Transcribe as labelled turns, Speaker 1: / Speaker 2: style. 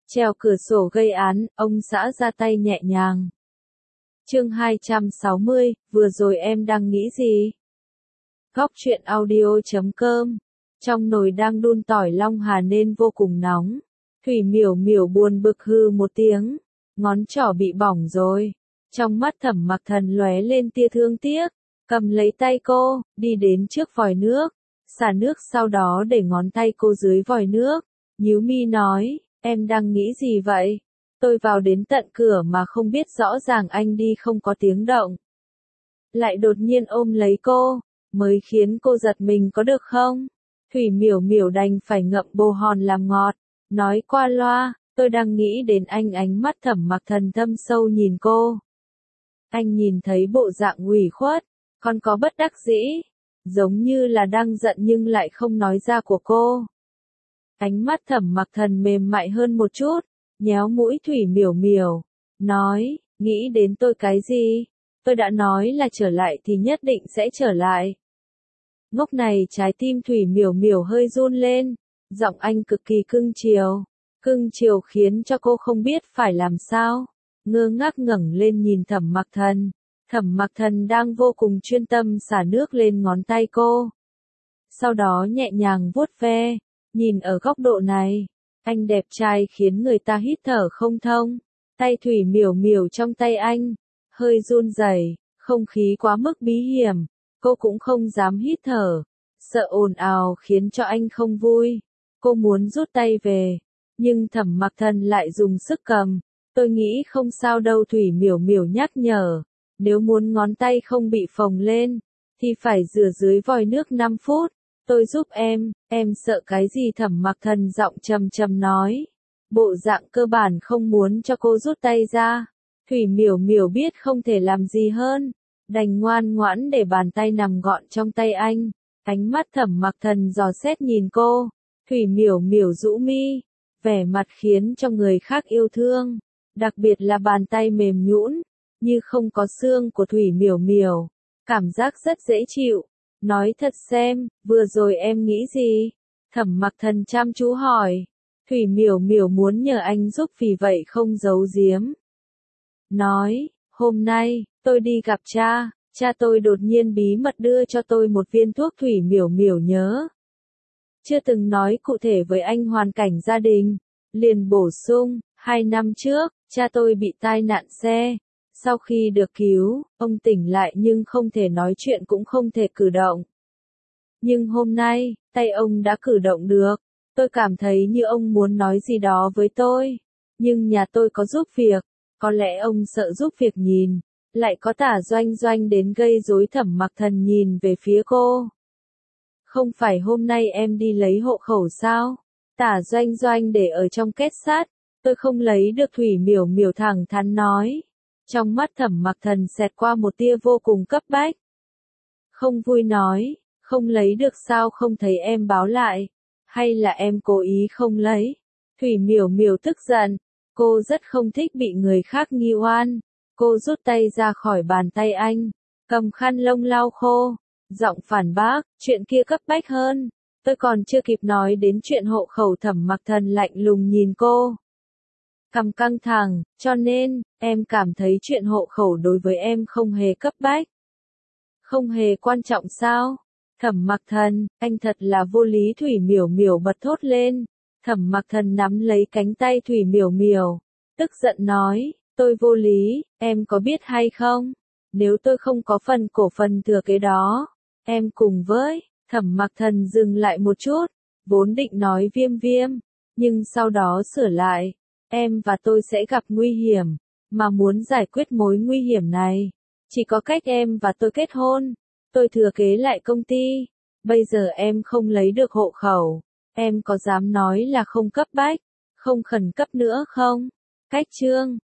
Speaker 1: Trèo cửa sổ gây án, ông xã ra tay nhẹ nhàng. Chương 260, vừa rồi em đang nghĩ gì? Góc truyện audio.com. Trong nồi đang đun tỏi Long Hà nên vô cùng nóng. Thủy Miểu Miểu buồn bực hừ một tiếng, ngón trỏ bị bỏng rồi. Trong mắt Thẩm Mặc Thần lóe lên tia thương tiếc, cầm lấy tay cô, đi đến trước vòi nước, xả nước sau đó để ngón tay cô dưới vòi nước, nhíu mi nói, em đang nghĩ gì vậy? Tôi vào đến tận cửa mà không biết rõ ràng anh đi không có tiếng động. Lại đột nhiên ôm lấy cô, mới khiến cô giật mình có được không? Thủy Miểu Miểu đành phải ngậm bồ hòn làm ngọt, nói qua loa, tôi đang nghĩ đến anh. Ánh mắt Thẩm Mặc Thần thâm sâu nhìn cô. Anh nhìn thấy bộ dạng ủy khuất, còn có bất đắc dĩ, giống như là đang giận nhưng lại không nói ra của cô. Ánh mắt Thẩm Mặc Thần mềm mại hơn một chút, nhéo mũi Thủy Miểu Miểu, nói, nghĩ đến tôi cái gì? Tôi đã nói là trở lại thì nhất định sẽ trở lại. Ngốc này, trái tim Thủy Miểu Miểu hơi run lên, giọng anh cực kỳ cưng chiều khiến cho cô không biết phải làm sao, ngơ ngác ngẩng lên nhìn Thẩm Mặc Thần. Thẩm Mặc Thần đang vô cùng chuyên tâm xả nước lên ngón tay cô. Sau đó nhẹ nhàng vuốt ve, nhìn ở góc độ này, anh đẹp trai khiến người ta hít thở không thông. Tay Thủy Miểu Miểu trong tay anh, hơi run rẩy, không khí quá mức bí hiểm, cô cũng không dám hít thở, sợ ồn ào khiến cho anh không vui. Cô muốn rút tay về, nhưng Thẩm Mặc Thần lại dùng sức cầm. Tôi nghĩ không sao đâu, Thủy Miểu Miểu nhắc nhở. Nếu muốn ngón tay không bị phồng lên, thì phải rửa dưới vòi nước 5 phút. Tôi giúp em sợ cái gì? Thẩm Mặc Thần giọng trầm trầm nói. Bộ dạng cơ bản không muốn cho cô rút tay ra. Thủy Miểu Miểu biết không thể làm gì hơn, đành ngoan ngoãn để bàn tay nằm gọn trong tay anh. Ánh mắt Thẩm Mặc Thần dò xét nhìn cô. Thủy Miểu Miểu rũ mi, vẻ mặt khiến cho người khác yêu thương, đặc biệt là bàn tay mềm nhũn, như không có xương của Thủy Miểu Miểu, cảm giác rất dễ chịu. Nói thật xem, vừa rồi em nghĩ gì? Thẩm Mặc Thần chăm chú hỏi. Thủy Miểu Miểu muốn nhờ anh giúp vì vậy không giấu giếm. Nói, hôm nay, tôi đi gặp cha tôi đột nhiên bí mật đưa cho tôi một viên thuốc. Thủy Miểu Miểu nhớ. Chưa từng nói cụ thể với anh hoàn cảnh gia đình, liền bổ sung, 2 năm trước, cha tôi bị tai nạn xe. Sau khi được cứu, ông tỉnh lại nhưng không thể nói chuyện cũng không thể cử động. Nhưng hôm nay, tay ông đã cử động được. Tôi cảm thấy như ông muốn nói gì đó với tôi. Nhưng nhà tôi có giúp việc, có lẽ ông sợ giúp việc nhìn. Lại có Tả Doanh Doanh đến gây rối. Thẩm Mặc Thần nhìn về phía cô. Không phải hôm nay em đi lấy hộ khẩu sao? Tả Doanh Doanh để ở trong kết sắt. Tôi không lấy được. Thủy Miểu Miểu thẳng thắn nói. Trong mắt Thẩm Mặc Thần xẹt qua một tia vô cùng cấp bách. Không vui nói, không lấy được sao? Không thấy em báo lại, hay là em cố ý không lấy? Thủy Miểu Miểu tức giận, cô rất không thích bị người khác nghi oan. Cô rút tay ra khỏi bàn tay anh, cầm khăn lông lau khô, giọng phản bác, chuyện kia cấp bách hơn. Tôi còn chưa kịp nói đến chuyện hộ khẩu. Thẩm Mặc Thần lạnh lùng nhìn cô. Cằm căng thẳng, cho nên, em cảm thấy chuyện hộ khẩu đối với em không hề cấp bách. Không hề quan trọng sao? Thẩm Mặc Thần, anh thật là vô lý. Thủy Miểu Miểu bật thốt lên. Thẩm Mặc Thần nắm lấy cánh tay Thủy Miểu Miểu, tức giận nói, tôi vô lý, em có biết hay không? Nếu tôi không có phần cổ phần thừa kế đó, em cùng với. Thẩm Mặc Thần dừng lại một chút, vốn định nói Viêm, nhưng sau đó sửa lại. Em và tôi sẽ gặp nguy hiểm, mà muốn giải quyết mối nguy hiểm này, chỉ có cách em và tôi kết hôn. Tôi thừa kế lại công ty. Bây giờ em không lấy được hộ khẩu, em có dám nói là không cấp bách, không khẩn cấp nữa không? Cách chương